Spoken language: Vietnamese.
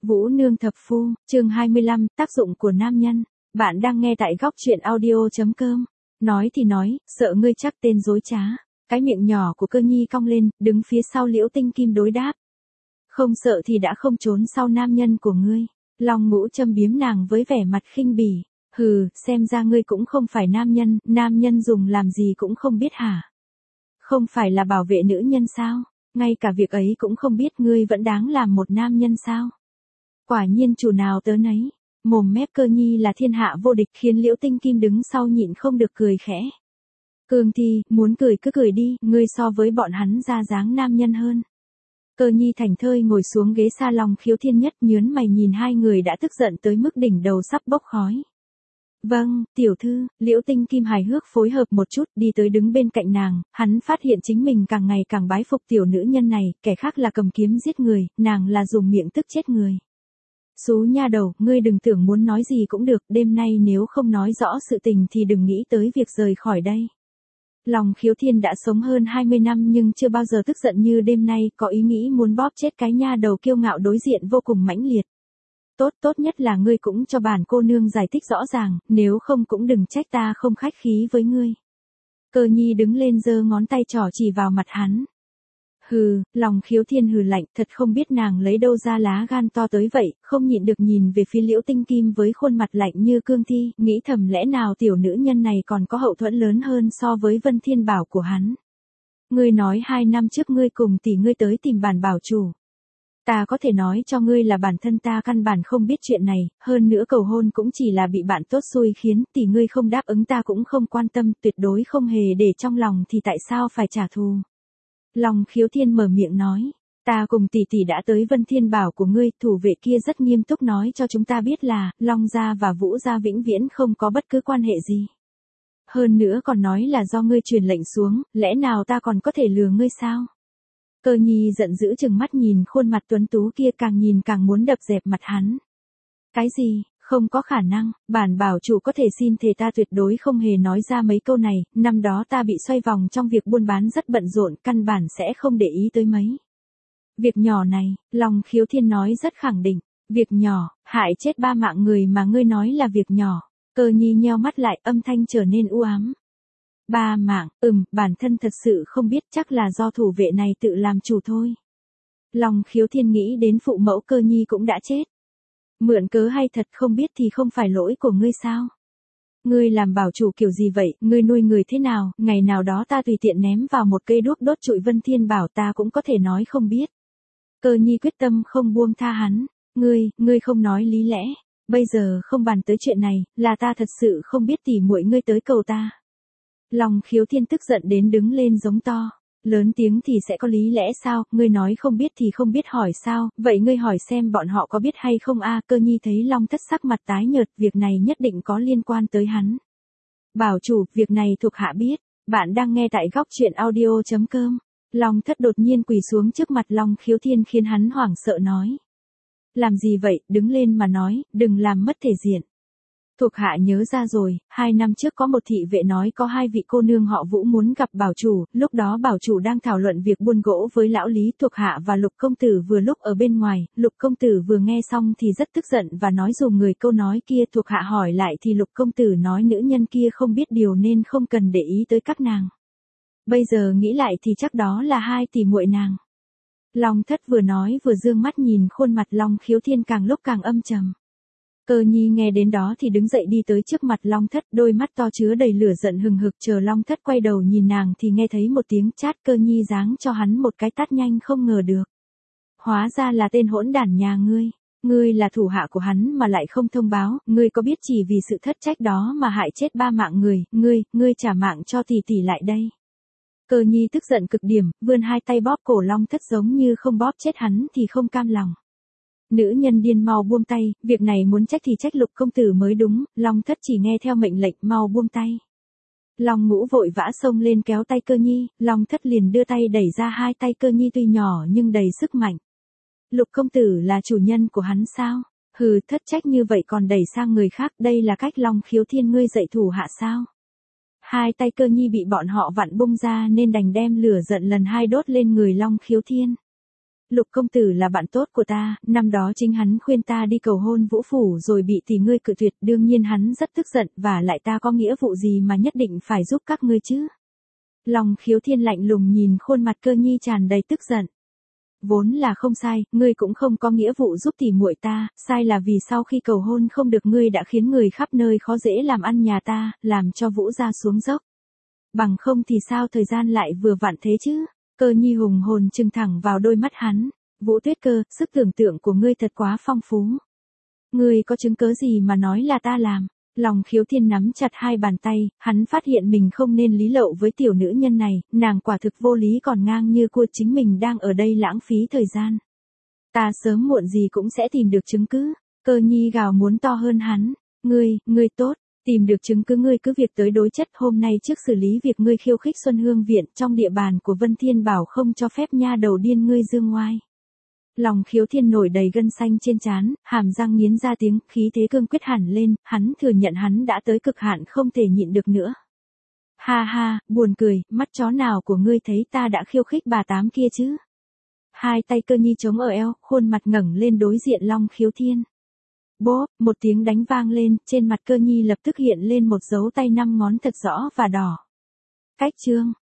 Vũ Nương Thập Phu, chương 25, tác dụng của nam nhân. Bạn đang nghe tại góc truyện audio.com. Nói thì nói, sợ ngươi chắc tên dối trá. Cái miệng nhỏ của Cơ Nhi cong lên, đứng phía sau Liễu Tinh Kim đối đáp. Không sợ thì đã không trốn sau nam nhân của ngươi. Long Ngũ châm biếm nàng với vẻ mặt khinh bỉ. Hừ, xem ra ngươi cũng không phải nam nhân dùng làm gì cũng không biết hả? Không phải là bảo vệ nữ nhân sao? Ngay cả việc ấy cũng không biết, ngươi vẫn đáng làm một nam nhân sao? Quả nhiên chủ nào tớ nấy. Mồm mép Cơ Nhi là thiên hạ vô địch, khiến Liễu Tinh Kim đứng sau nhịn không được cười khẽ. Cương Thi, muốn cười cứ cười đi, ngươi so với bọn hắn ra dáng nam nhân hơn. Cơ Nhi thành thơi ngồi xuống ghế salon Khiếu Thiên Nhất, nhớn mày nhìn hai người đã tức giận tới mức đỉnh đầu sắp bốc khói. Vâng, tiểu thư. Liễu Tinh Kim hài hước phối hợp một chút, đi tới đứng bên cạnh nàng, hắn phát hiện chính mình càng ngày càng bái phục tiểu nữ nhân này, kẻ khác là cầm kiếm giết người, nàng là dùng miệng tức chết người. Xú nha đầu, ngươi đừng tưởng muốn nói gì cũng được, đêm nay nếu không nói rõ sự tình thì đừng nghĩ tới việc rời khỏi đây. Lòng Khiếu Thiên đã sống hơn 20 năm nhưng chưa bao giờ tức giận như đêm nay, có ý nghĩ muốn bóp chết cái nha đầu kiêu ngạo đối diện vô cùng mãnh liệt. Tốt nhất là ngươi cũng cho bản cô nương giải thích rõ ràng, nếu không cũng đừng trách ta không khách khí với ngươi. Cơ Nhi đứng lên giơ ngón tay trỏ chỉ vào mặt hắn. Hừ, lòng Khiếu Thiên hừ lạnh, thật không biết nàng lấy đâu ra lá gan to tới vậy, không nhịn được nhìn về phía Liễu Tinh Kim với khuôn mặt lạnh như cương thi, nghĩ thầm lẽ nào tiểu nữ nhân này còn có hậu thuẫn lớn hơn so với Vân Thiên Bảo của hắn. Ngươi nói 2 năm trước ngươi cùng tỷ ngươi tới tìm bản bảo chủ. Ta có thể nói cho ngươi là bản thân ta căn bản không biết chuyện này, hơn nữa cầu hôn cũng chỉ là bị bạn tốt xui khiến, tỷ ngươi không đáp ứng ta cũng không quan tâm, tuyệt đối không hề để trong lòng thì tại sao phải trả thù. Lòng Khiếu Thiên mở miệng nói, ta cùng tỷ tỷ đã tới Vân Thiên Bảo của ngươi, thủ vệ kia rất nghiêm túc nói cho chúng ta biết là, Long gia và Vũ gia vĩnh viễn không có bất cứ quan hệ gì. Hơn nữa còn nói là do ngươi truyền lệnh xuống, lẽ nào ta còn có thể lừa ngươi sao? Cơ Nhi giận dữ chừng mắt nhìn khuôn mặt tuấn tú kia, càng nhìn càng muốn đập dẹp mặt hắn. Cái gì? Không có khả năng, bản bảo chủ có thể xin thề ta tuyệt đối không hề nói ra mấy câu này, năm đó ta bị xoay vòng trong việc buôn bán rất bận rộn, căn bản sẽ không để ý tới mấy. Việc nhỏ này, lòng Khiếu Thiên nói rất khẳng định, việc nhỏ, hại chết 3 mạng người mà ngươi nói là việc nhỏ. Cơ Nhi nheo mắt lại, âm thanh trở nên u ám. 3 mạng, bản thân thật sự không biết, chắc là do thủ vệ này tự làm chủ thôi. Lòng Khiếu Thiên nghĩ đến phụ mẫu Cơ Nhi cũng đã chết. Mượn cớ hay thật không biết thì không phải lỗi của ngươi sao? Ngươi làm bảo chủ kiểu gì vậy, ngươi nuôi người thế nào, ngày nào đó ta tùy tiện ném vào một cây đuốc đốt trụi Vân Thiên Bảo ta cũng có thể nói không biết. Cơ Nhi quyết tâm không buông tha hắn, ngươi không nói lý lẽ, bây giờ không bàn tới chuyện này, là ta thật sự không biết tỉ muội ngươi tới cầu ta. Lòng Khiếu Thiên tức giận đến đứng lên giống to. Lớn tiếng thì sẽ có lý lẽ sao, ngươi nói không biết thì không biết hỏi sao, vậy ngươi hỏi xem bọn họ có biết hay không a? Cơ Nhi thấy Long Thất sắc mặt tái nhợt, việc này nhất định có liên quan tới hắn. Bảo chủ, việc này thuộc hạ biết, bạn đang nghe tại góc truyện audio.com. Long Thất đột nhiên quỳ xuống trước mặt Long Khiếu Thiên khiến hắn hoảng sợ nói. Làm gì vậy, đứng lên mà nói, đừng làm mất thể diện. Thuộc hạ nhớ ra rồi, 2 năm trước có một thị vệ nói có 2 vị cô nương họ Vũ muốn gặp bảo chủ, lúc đó bảo chủ đang thảo luận việc buôn gỗ với lão Lý. Thuộc hạ và Lục công tử vừa lúc ở bên ngoài, Lục công tử vừa nghe xong thì rất tức giận và nói dùm người câu nói kia. Thuộc hạ hỏi lại thì Lục công tử nói nữ nhân kia không biết điều nên không cần để ý tới các nàng. Bây giờ nghĩ lại thì chắc đó là 2 tỷ muội nàng. Long Thất vừa nói vừa dương mắt nhìn khuôn mặt Long Khiếu Thiên càng lúc càng âm trầm. Cơ Nhi nghe đến đó thì đứng dậy đi tới trước mặt Long Thất, đôi mắt to chứa đầy lửa giận hừng hực, chờ Long Thất quay đầu nhìn nàng thì nghe thấy một tiếng chát. Cơ Nhi giáng cho hắn một cái tát nhanh không ngờ được. Hóa ra là tên hỗn đản nhà ngươi là thủ hạ của hắn mà lại không thông báo, ngươi có biết chỉ vì sự thất trách đó mà hại chết 3 mạng người, ngươi trả mạng cho tỷ tỷ lại đây. Cơ Nhi tức giận cực điểm, vươn 2 tay bóp cổ Long Thất giống như không bóp chết hắn thì không cam lòng. Nữ nhân điên, mau buông tay, việc này muốn trách thì trách Lục công tử mới đúng, Long Thất chỉ nghe theo mệnh lệnh, mau buông tay. Long Ngũ vội vã xông lên kéo tay Cơ Nhi, Long Thất liền đưa tay đẩy ra 2 tay Cơ Nhi tuy nhỏ nhưng đầy sức mạnh. Lục công tử là chủ nhân của hắn sao? Hừ, thất trách như vậy còn đẩy sang người khác, đây là cách Long Khiếu Thiên ngươi dạy thủ hạ sao? 2 tay Cơ Nhi bị bọn họ vặn bung ra nên đành đem lửa giận lần 2 đốt lên người Long Khiếu Thiên. Lục công tử là bạn tốt của ta, năm đó chính hắn khuyên ta đi cầu hôn Vũ Phủ rồi bị tỷ ngươi cự tuyệt, đương nhiên hắn rất tức giận, và lại ta có nghĩa vụ gì mà nhất định phải giúp các ngươi chứ. Long Khiếu Thiên lạnh lùng nhìn khuôn mặt Cơ Nhi tràn đầy tức giận. Vốn là không sai, ngươi cũng không có nghĩa vụ giúp tỷ muội ta, sai là vì sau khi cầu hôn không được ngươi đã khiến người khắp nơi khó dễ làm ăn nhà ta, làm cho Vũ gia xuống dốc. Bằng không thì sao thời gian lại vừa vặn thế chứ? Cơ Nhi hùng hồn trừng thẳng vào đôi mắt hắn. Vũ Tuyết Cơ, sức tưởng tượng của ngươi thật quá phong phú. Ngươi có chứng cớ gì mà nói là ta làm? Long Khiếu Thiên nắm chặt hai bàn tay, hắn phát hiện mình không nên lý lậu với tiểu nữ nhân này, nàng quả thực vô lý còn ngang như cua, chính mình đang ở đây lãng phí thời gian. Ta sớm muộn gì cũng sẽ tìm được chứng cứ. Cơ Nhi gào muốn to hơn hắn. Ngươi tốt, tìm được chứng cứ ngươi cứ việc tới đối chất, hôm nay trước xử lý việc ngươi khiêu khích Xuân Hương Viện trong địa bàn của Vân Thiên Bảo không cho phép nha đầu điên ngươi dương ngoai. Long Khiếu Thiên nổi đầy gân xanh trên trán, hàm răng nghiến ra tiếng, khí thế cương quyết hẳn lên, hắn thừa nhận hắn đã tới cực hạn không thể nhịn được nữa. Ha ha, buồn cười, mắt chó nào của ngươi thấy ta đã khiêu khích bà tám kia chứ? Hai tay Cơ Nhi chống ở eo, khuôn mặt ngẩng lên đối diện Long Khiếu Thiên. Bốp, một tiếng đánh vang lên, trên mặt Cơ Nhi lập tức hiện lên một dấu tay 5 ngón thật rõ và đỏ. Cách chương